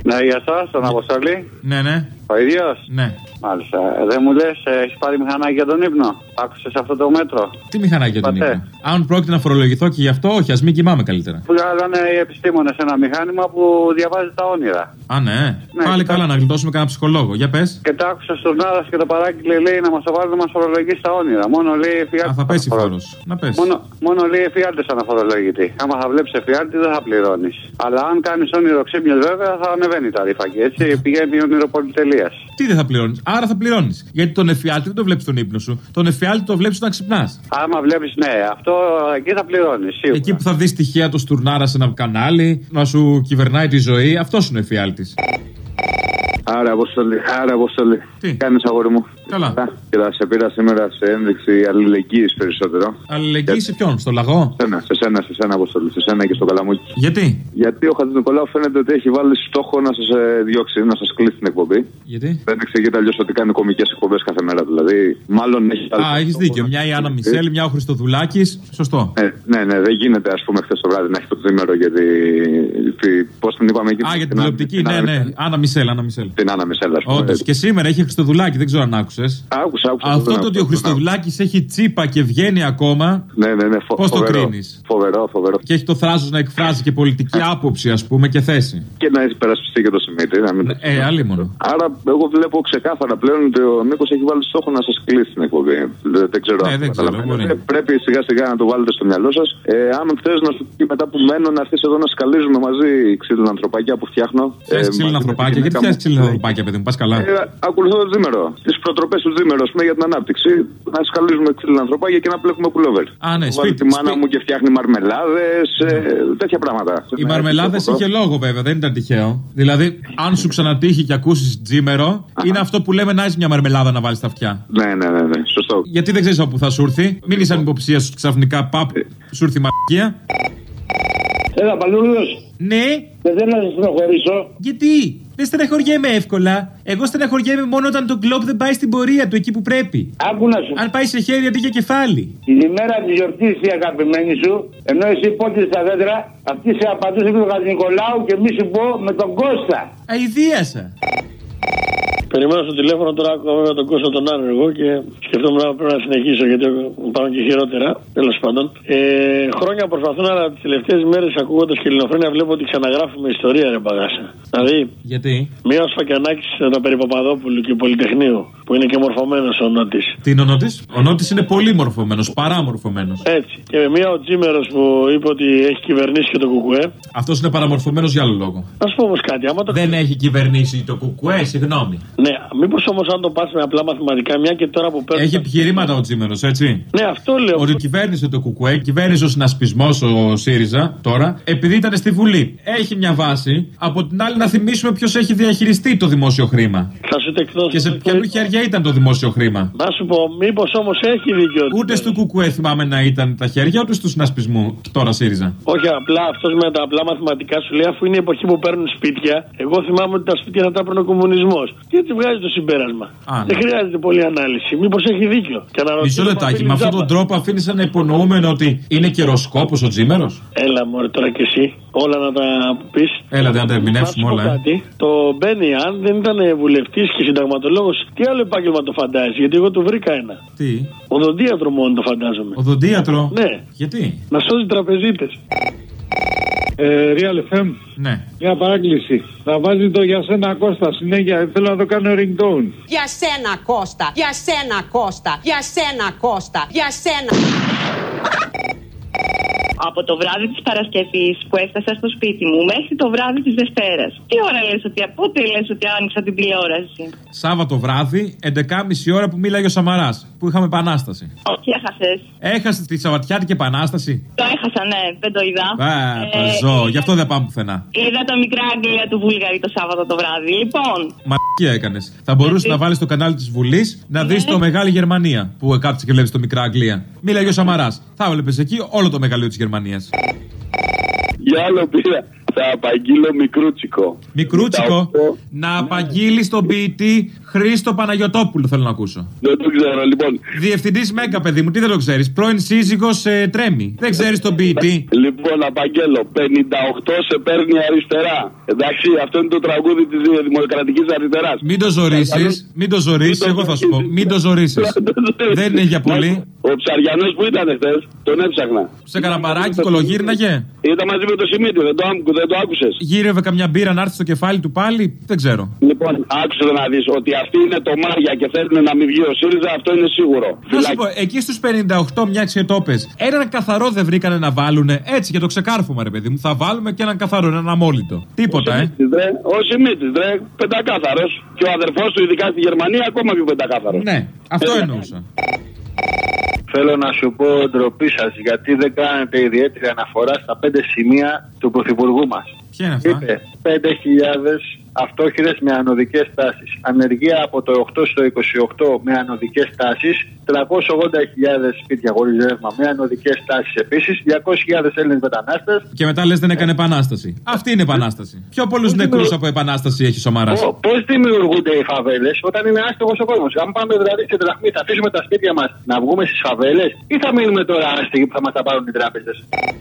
Ναι, για σας, τον Αποστολή. Ναι. Ο ίδιος. Ναι. Μάλιστα. Δεν μου λες, έχεις πάρει μηχανάκι για τον ύπνο? Άκουσες αυτό το μέτρο? Τι μηχανάκι για τον ύπνο? Αν πρόκειται να φορολογηθώ και γι' αυτό, όχι, ας μην κοιμάμαι καλύτερα. Βγάλανε οι επιστήμονες ένα μηχάνημα που διαβάζει τα όνειρα. Α, ναι. Πάλι καλά, να γλιτώσουμε κανένα ψυχολόγο. Για πες. Και το άκουσα στον Νάρας και το παράγγειλε, λέει, να μας το βάλει να μας φορολογήσει τα όνειρα. Μόνο λέει εφιάλτης. Α, θα πέσει φόρος. Να πέσει. Μόνο λέει εφιάλτης αναφορολογητή. Άμα θα βλέπεις εφιάλτη δεν θα πληρώνεις. Αλλά αν κάνεις όνειρο ξύπνιος βέβαια θα ανεβαίνει η ταρήφα και έτσι πηγαίνει η ονειροπολιτελείας. Τι δεν θα πληρώνεις? Άρα θα πληρώνεις. Γιατί τον εφιάλτη δεν το βλέπεις στον ύπνο σου. Τον εφιάλτη το βλέπεις όταν ξυπνάς. Άμα βλέπεις, ναι, αυτό εκεί θα πληρώνεις. Σίγουρα. Εκεί που θα δεις τυχαία το Στουρνάρα σε ένα κανάλι, να σου κυβερνάει τη ζωή, αυτός είναι ο εφιάλτης. Άρα, Αποστολή. Τι κάνεις, αγόρι μου? Καλά. Και θα σε πήρα σήμερα σε ένδειξη αλληλεγγύης περισσότερο. Αλληλεγγύη σε ποιον? Στο λαγό? Σε σένα, Αποστολή. Σε σένα και στο Καλαμούκι. Γιατί ο Χατζηνικολάου φαίνεται ότι έχει βάλει στόχο να σας διώξει, να σας κλείσει την εκπομπή. Γιατί? Δεν εξηγείται αλλιώς ότι κάνει κωμικές εκπομπές κάθε μέρα. Δηλαδή, μάλλον έχει. Έχεις δίκιο. Μια η Άννα Μισελ, μια ο Χριστοδουλάκης. Σωστό. Ναι, δεν γίνεται, ας πούμε, χθες το βράδυ να έχει το τρίμερο γιατί. Πώς την είπαμε εκεί? Για την τηλεοπτική, ναι. Άννα Μισελ. Την Άννα Μισελ, ας πούμε. Όντως. Και σήμερα έχει Χριστοδουλάκη, δεν ξέρω αν άκουσες. Άκουσα. Αυτό το ότι ο Χριστοδουλάκης έχει τσίπα και βγαίνει ακόμα. Ναι. Πώς το κρίνεις? Φοβερό. Και έχει το θράσος να εκφράζει και πολιτική άποψη, ας πούμε, και θέση. Και να υπερασπιστεί και το Σιμίτη. Αλίμονο. Άρα, εγώ βλέπω ξεκάθαρα πλέον ότι ο Νίκος έχει βάλει στόχο να σας κλείσει την εκπομπή. Δεν ξέρω. Πρέπει σιγά-σιγά να το βάλετε στο μυαλό σας. Αν θες να σου πει μετά που μένω να έρθεις εδώ να σκαλίζουμε μαζί ξύλινα ανθρωπάκια που φτιάχνω. Ξύλινα ανθρωπάκια, γιατί φτιάχνεις ξύλινα ανθρωπάκια, παιδί μου, πας καλά. Ακολουθώ το Τζίμερο. Τις προτροπές του Τζίμερο, για την ανάπτυξη. Να σκαλίζουμε ξύλινα ανθρωπάκια και να πλέκουμε πουλόβερ. Ναι, βάλει τη μάνα μου και φτιάχνει μαρμελάδες, τέτοια πράγματα. Οι μαρμελάδες είχε λόγο βέβαια, δεν ήταν τυχαίο. Δηλαδή, αν σου ξανατύχει και ακούσεις Τζίμερο, είναι αυτό που λέμε να είσαι μια μαρμελάδα να βάλεις στα αυτιά. Ναι, σωστό. Γιατί δεν ξέρεις όπου θα σου έρθει. Μην είσαι ανυποψία σου ξαφνικά, παπ, σου έρθει μαρκία. Έλα, Παλούρδος. Ναι. Δεν θέλω να σε στενοχωρήσω. Γιατί? Δεν στεναχωριέμαι εύκολα. Εγώ στεναχωριέμαι μόνο όταν το κλοπ δεν πάει στην πορεία του εκεί που πρέπει. Άκου να σου. Αν πάει σε χέρι αντί για κεφάλι. Την ημέρα τη γιορτή η αγαπημένη σου, ενώ εσύ πότε στα δέντρα, αυτή σε απαντούσε με τον Χατζηνικολάου και μη σου πω με τον Κώστα. Αηδίασα. Περιμένω στο τηλέφωνο τώρα, άκουγα τον Κώστα τον άνεργο και σκεφτόμουν να πρέπει να συνεχίσω γιατί πάμε και χειρότερα. Τέλος πάντων. Χρόνια προσπαθούν, αλλά τις τελευταίες μέρες ακούγοντας και Ελληνοφρένεια βλέπω ότι ξαναγράφουμε ιστορία, ρε παγάσα. Δηλαδή. Γιατί? Μία ο Σφακιανάκης τα περί Παπαδόπουλου και Πολυτεχνείου, που είναι και μορφωμένος ο Νότης. Τι είναι ο Νότης? Ο Νότης είναι πολύ μορφωμένος, παράμορφωμένος. Έτσι. Και μία ο Τζίμερος που είπε ότι έχει κυβερνήσει και το Κουκουέ. Αυτός είναι παραμορφωμένος για άλλο λόγο. Να σου πω όμως κάτι. Δεν έχει κυβερνήσει το Κουκουέ, συγγνώμη. Ναι, μήπως όμως αν το πας με απλά μαθηματικά, μια και τώρα που παίρνει. Έχει επιχειρήματα ο Τζίμερος, έτσι. Ναι, αυτό λέω. Ότι κυβέρνησε το Κουκουέ, κυβέρνησε ο συνασπισμός ο ΣΥΡΙΖΑ τώρα, επειδή ήταν στη Βουλή. Έχει μια βάση. Από την άλλη, να θυμίσουμε ποιος έχει διαχειριστεί το δημόσιο χρήμα. Θα σου τεκδώσω. Και σε ποια χέρια ήταν το δημόσιο χρήμα. Να σου πω, μήπως όμως έχει δίκιο. Ούτε στο Κουκουέ θυμάμαι να ήταν τα χέρια, ούτε του συνασπισμού. Τώρα ΣΥΡΙΖΑ. Όχι, απλά αυτός με τα απλά μαθηματικά σου λέει, αφού είναι η εποχή που παίρνουν σπίτια, εγώ θυμάμαι ότι τα σπίτια θα τα έπαιρνε ο κομμουνισμός. Και έτσι βγάζει το συμπέρασμα. Δεν χρειάζεται πολλή ανάλυση. Μήπως έχει δίκιο. Μισό λεπτάκι. Με αυτόν τον τρόπο αφήνει να υπονοούμενο ότι είναι καιροσκόπος ο Τζίμερος. Έλα, μωρέ, τώρα κι εσύ. Όλα να τα πεις. Έλα, δεν τα ερμηνεύσουμε όλα. Το Μπένι, αν δεν ήταν βουλευτής και συνταγματολόγος, τι άλλο επάγγελμα το φαντάζει? Γιατί εγώ του βρήκα ένα. Τι? Οδοντίατρο μόνο το φαντάζομαι. Οδοντίατρο? Ναι. Γιατί? Να σώζει τραπεζίτες. Real FM. Ναι. Μια παράκληση. Θα βάζει το για σένα Κώστα συνέχεια. Θέλω να το κάνω ringtone. Για σένα Κώστα. Για σένα Κώστα. Για σένα Κώστα. Για σένα. Από το βράδυ της Παρασκευής που έφτασα στο σπίτι μου μέχρι το βράδυ της Δευτέρας. Τι ώρα λες ότι, πότε λες ότι άνοιξα την τηλεόραση? Σάββατο βράδυ, 11.30 ώρα που μίλαγε ο Σαμαράς, που είχαμε επανάσταση. Όχι, έχασες. Έχασες τη Σαββατιάτικη επανάσταση? Το έχασα, ναι, δεν το είδα. Ζω, γι' αυτό δεν πάμε πουθενά. Είδα το Μικρά Αγγλία του Βούλγαρη το Σάββατο το βράδυ, λοιπόν. Μαλακία έκανες. Θα μπορούσε να βάλεις το κανάλι της Βουλής να δεις το Μεγάλη Γερμανία που κάθεσαι και βλέπεις το Μικρά Αγγλία. Μίλαγε ο Σαμαράς. Θα βλέπεις εκεί όλο το μεγαλείο της Γερμανίας. Για άλλο πήρα. Θα απαγγείλω μικρούτσικο. Μικρούτσικο. Να απαγγείλει τον ποιητή Χρήστο Παναγιωτόπουλο θέλω να ακούσω. Δεν το ξέρω, λοιπόν. Διευθυντής Μέγκα, παιδί μου, τι δεν το ξέρεις? Πρώην σύζυγος Τρέμι. Δεν ξέρεις τον ποιητή? Λοιπόν, απαγγέλω. 58 σε παίρνει αριστερά. Εντάξει, αυτό είναι το τραγούδι της Δημοκρατικής Αριστεράς. Μην το ζωρίσεις, εγώ θα σου πω. Μην το ζωρίσεις. Δεν είναι για πολύ. Ο Ψαριανός που ήταν χθες, τον έψαχνα. Σε καναπαράκι, κολογύρναγε. Ήταν μαζί με το Σιμίτι, δεν το άκουσες? Γύρευε καμιά μπύρα να έρθει στο κεφάλι του πάλι, δεν ξέρω. Λοιπόν, άκουσε να δεις ότι αυτή είναι το Μάρια και θέλουν να μην βγει ο ΣΥΡΙΖΑ, αυτό είναι σίγουρο. Να σου πω, εκεί στους 58 μια ξετόπες, έναν καθαρό δεν βρήκανε να βάλουνε έτσι για το ξεκάρφωμα, ρε παιδί μου. Θα βάλουμε και έναν καθαρό, έναν αμόλυτο. Τίποτα, Ο Σιμίτης, πεντακάθαρος. Και ο αδερφός του, ειδικά στη Γερμανία, ακόμα πιο πεντακάθαρος. Ναι, αυτό εννοούσα. Θέλω να σου πω ντροπή σας, γιατί δεν κάνετε ιδιαίτερη αναφορά στα 5 σημεία του Πρωθυπουργού μας. Ποια είναι αυτά? Είπε 5.000 αυτόχειρες με ανωδικές τάσεις. Ανεργία από το 8 στο 28 με ανωδικές τάσεις. 380.000 σπίτια χωρίς ρεύμα με ανωδικές τάσεις επίσης. 200.000 Έλληνες μετανάστες. Και μετά λες δεν έκανε επανάσταση. Αυτή είναι επανάσταση. Πιο πολλούς νεκρούς από επανάσταση έχει ο Σαμαράς. Πώς δημιουργούνται οι φαβέλες όταν είναι άστεγος ο κόσμος? Αν πάμε δηλαδή σε δραχμή, θα αφήσουμε τα σπίτια μας να βγούμε στις φαβέλες ή θα μείνουμε τώρα άστεγοι που θα μας τα πάρουν οι τράπεζες?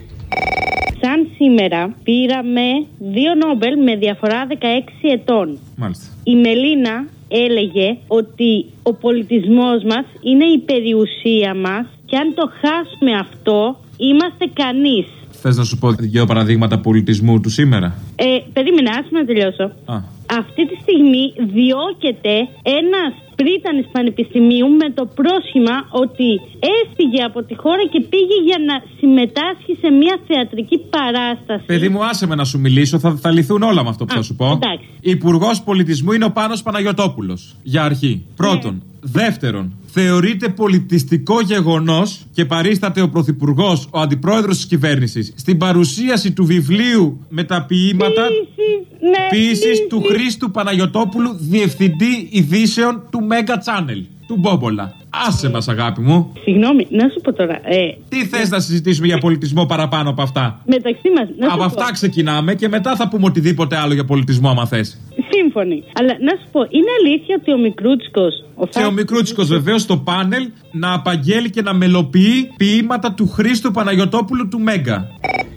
Σαν σήμερα πήραμε 2 Νόμπελ με διαφορά 16 ετών. Μάλιστα. Η Μελίνα έλεγε ότι ο πολιτισμός μας είναι η περιουσία μας και αν το χάσουμε αυτό είμαστε κανείς. Θες να σου πω 2 παραδείγματα πολιτισμού του σήμερα? Περίμενα, άσε να τελειώσω. Αυτή τη στιγμή διώκεται ένας πρίτανης πανεπιστημίου με το πρόσχημα ότι έφυγε από τη χώρα και πήγε για να συμμετάσχει σε μια θεατρική παράσταση. Παιδί μου, άσε με να σου μιλήσω, θα λυθούν όλα με αυτό που θα σου πω. Εντάξει. Υπουργός Πολιτισμού είναι ο Πάνος Παναγιωτόπουλος. Για αρχή. Πρώτον. Δεύτερον, θεωρείται πολιτιστικό γεγονός και παρίσταται ο Πρωθυπουργός, ο Αντιπρόεδρος της Κυβέρνησης, στην παρουσίαση του βιβλίου με τα ποίηματα ποίησης του Χρήστου Παναγιωτόπουλου, Διευθυντή Ειδήσεων του Mega Channel, του Μπόμπολα. Άσε μας, αγάπη μου. Συγγνώμη, να σου πω τώρα. Τι θες να συζητήσουμε για πολιτισμό παραπάνω από αυτά? Μεταξύ μας. Από αυτά ξεκινάμε και μετά θα πούμε οτιδήποτε άλλο για πολιτισμό, άμα θες. Σύμφωνοι. Αλλά να σου πω, είναι αλήθεια ότι ο Μικρούτσικος. Και ο Μικρούτσικος βεβαίως στο πάνελ να απαγγέλει και να μελοποιεί ποίηματα του Χρήστου Παναγιωτόπουλου του Μέγκα.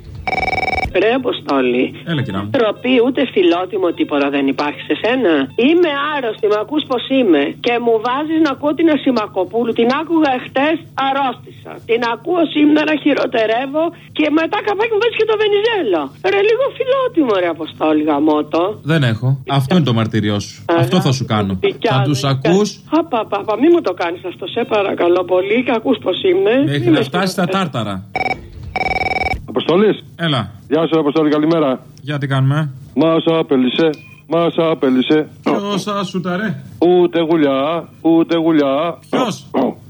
Ρε Αποστόλη, τροπή ούτε φιλότιμο τίποτα δεν υπάρχει σε σένα. Είμαι άρρωστη, με ακούς πως είμαι. Και μου βάζεις να ακούω την Ασημακοπούλου. Την άκουγα εχθές, αρρώστησα. Την ακούω σήμερα, χειροτερεύω. Και μετά καπάκι μου βάζεις και το Βενιζέλο. Ρε λίγο φιλότιμο, ρε Αποστόλη, γαμώτο. Δεν έχω. Αυτό είναι το μαρτύριό σου. Αυτό θα σου κάνω. Θα τους ακούς. Απα, μη μου το κάνεις αυτό, σε παρακαλώ πολύ. Και ακούς πως είμαι. Μέχρι να φτάσει στα τάρταρα. Αποστόλης. Έλα. Γεια σου, Αποστόλη, καλημέρα. Για τι κάνουμε? Μας απέλησε. Ποιος ασούταρε? Ούτε γουλιά. Ποιος?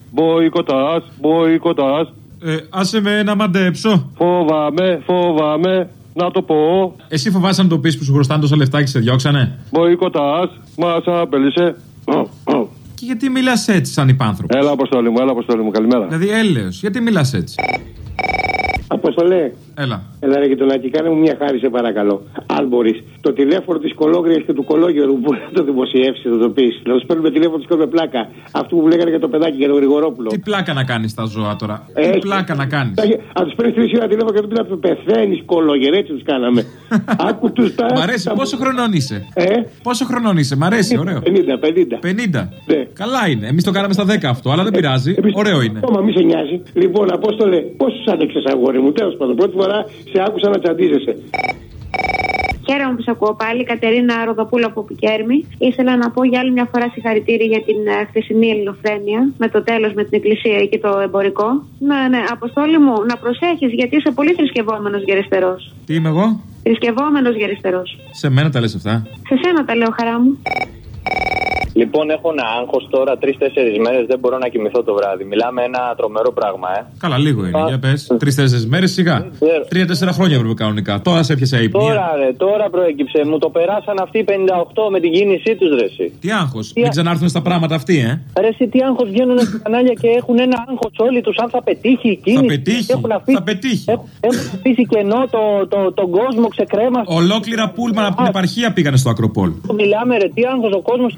Μποϊκοτάς. Άσε με να μαντέψω. Φοβάμαι να το πω. Εσύ φοβάσαι να το πεις που σου χρωστάνε τόσα λεφτά και σε διώξανε? Μποϊκοτάς, μας απέλησε. Και γιατί μιλάς έτσι σαν υπάνθρωπος? Έλα, Αποστόλη μου, καλημέρα. Δηλαδή έλεος, γιατί μιλάς έτσι? Αποστολέ. Έλα. Έλα ρε Γειτονάκη, κάνε μου μια χάρη σε παρακαλώ. Αν μπορείς. Το τηλέφωνο της Κολόγριας και του Κολόγερου μπορεί να το δημοσιεύσει, θα το πεις. Να τους παίρνουμε τηλέφωνο της με πλάκα. Αυτό που λέγανε για το παιδάκι, για τον Γρηγορόπουλο. Τι πλάκα να κάνεις τα ζώα τώρα? Τι πλάκα να κάνεις? Αν τους παίρνεις 3 ώρα τηλέφωνο και του πει πεθαίνεις Κολόγερ, έτσι τους κάναμε. Άκου τους τα. Μ' αρέσει, πόσο χρονών είσαι? Πόσο χρονών είσαι, μ' αρέσει, ωραίο. 50. Καλά είναι. Εμείς το κάναμε στα 10 αυτό, αλλά δεν πειράζει. Ωραίο είναι. Ακόμα μη σε νοιάζει. Λοιπόν, Απόστολε, πόσους άντεξες αγόρι μου? Τέλος πάντων, πρώτη φορά σε άκουσα να τσαντίζεσαι. Χαίρομαι που σε ακούω πάλι, Κατερίνα Ροδοπούλου από Πικέρμη. Ήθελα να πω για άλλη μια φορά συγχαρητήρια για την χθεσινή ελληνοφρένεια, με το τέλος με την εκκλησία και το εμπορικό. Ναι, Αποστόλη μου, να προσέχεις γιατί είσαι πολύ θρησκευόμενος γεριστερός. Τι είμαι εγώ? Θρησκευόμενος γεριστερός. Σε μένα τα λες αυτά? Σε σένα τα λέω, χαρά μου. Λοιπόν, έχω ένα άγχος τώρα 3-4 μέρες, δεν μπορώ να κοιμηθώ το βράδυ. Μιλάμε ένα τρομερό πράγμα, Καλά, λίγο είναι. Για πες. 3-4 μέρες σιγά. 3-4 χρόνια έπρεπε κανονικά. Τώρα σε έπιασε η υπνία. Τώρα προέκυψε. Μου το περάσαν αυτοί οι 58 με την κίνησή τους, ρε εσύ. Τι άγχος. Μην ξανάρθουν στα πράγματα αυτοί, Ρε εσύ, τι άγχος, βγαίνουν στα κανάλια και έχουν ένα άγχος όλοι τους αν θα πετύχει η κίνηση. Θα πετύχει. Έχουν αφήσει κενό τον κόσμο, ξεκρέμασε. Ολόκληρα πούλμαν από την επαρχία πήγανε στο Ακροπόλ. Μιλάμε, ρε, τι άγχος ο κόσμος του κεντροαριστερού.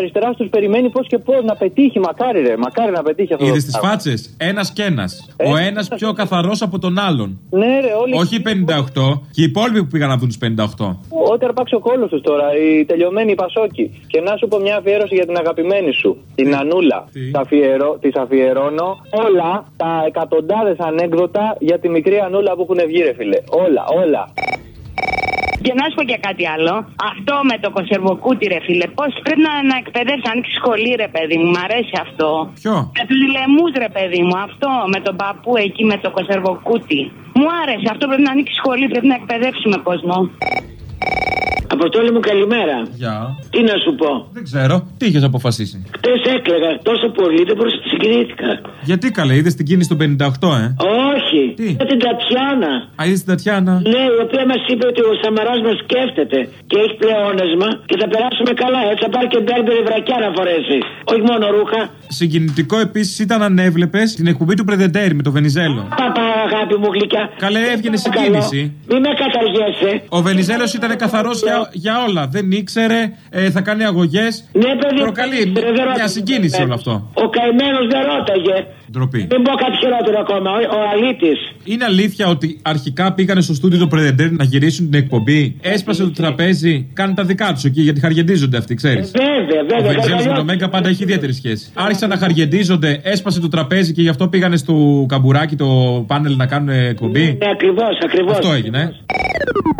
αριστερά του περιμένει πώς και πώς να πετύχει. Μακάρι να πετύχει αυτό. Είδες τις φάτσες, ένας και ένας. Ο ένας πιο καθαρός από τον άλλον. Ναι, ρε, όλοι. Όχι 58, και οι υπόλοιποι που πήγαν να δουν τους 58. Ό,τι αρπάξει ο κόλος τους τώρα, οι τελειωμένοι Πασόκοι. Και να σου πω μια αφιέρωση για την αγαπημένη σου, την Ανούλα. Της αφιερώνω όλα τα εκατοντάδες ανέκδοτα για τη μικρή Ανούλα που έχουν βγει, ρε φίλε. Όλα. Και να σου πω και κάτι άλλο. Αυτό με το κονσερβοκούτι, ρε φίλε. Πώς πρέπει να εκπαιδεύσει, να ανοίξει σχολή, ρε παιδί μου. Μ' αρέσει αυτό. Ποιο? Με τους λαιμούς, ρε παιδί μου. Αυτό με τον παππού εκεί με το κονσερβοκούτι. Μου άρεσε. Αυτό πρέπει να ανοίξει σχολή. Πρέπει να εκπαιδεύσουμε κόσμο. Αποστόλη μου, καλημέρα. Γεια. Τι να σου πω. Δεν ξέρω. Τι είχες αποφασίσει? Χτες έκλαιγα τόσο πολύ, δεν μπορούσα να συγκρίθηκα. Γιατί καλέ, είδες την κίνηση των 58, Όχι. Τι? Για την Τατιάνα. Α, είδες την Τατιάνα? Ναι, η οποία μας είπε ότι ο Σαμαράς μας σκέφτεται και έχει πλεόνασμα και θα περάσουμε καλά. Έτσι θα πάρει και μπέρμπερη βρακιά να φορέσει. Όχι μόνο ρούχα. Συγκινητικό επίσης ήταν αν έβλεπες την εκπομπή του Πρεδεντέρη με το Βενιζέλο. Παπά, αγάπη μου γλυκιά. Καλέ, έβγαινε συγκίνηση. Μη με καταργέσαι. Ο Βενιζέλος ήταν καθαρός για όλα. Δεν ήξερε, θα κάνει αγωγές. Ναι, παιδί. Προκαλεί μια συγκίνηση όλο αυτό. Ο καημένος δεν ρώταγε. Ντροπή. Δεν πω κάτι χειρότερο ακόμα. Ο αλήτης. Είναι αλήθεια ότι αρχικά πήγανε στο στούντιο του Πρεδεντέρη να γυρίσουν την εκπομπή. Έσπασε το τραπέζι, κάνουν τα δικά του εκεί γιατί χαργεντίζονται αυτοί, ξέρεις. Βέβαια. Ο Βενιζέλος με το Μέγκα πάντα έχει ιδιαίτερη σχέση. Άρχισαν να χαργεντίζονται, έσπασε το τραπέζι και γι' αυτό πήγανε στο καμπουράκι το πάνελ να κάνουν εκπομπή. Ναι, ακριβώς. Αυτό έγινε.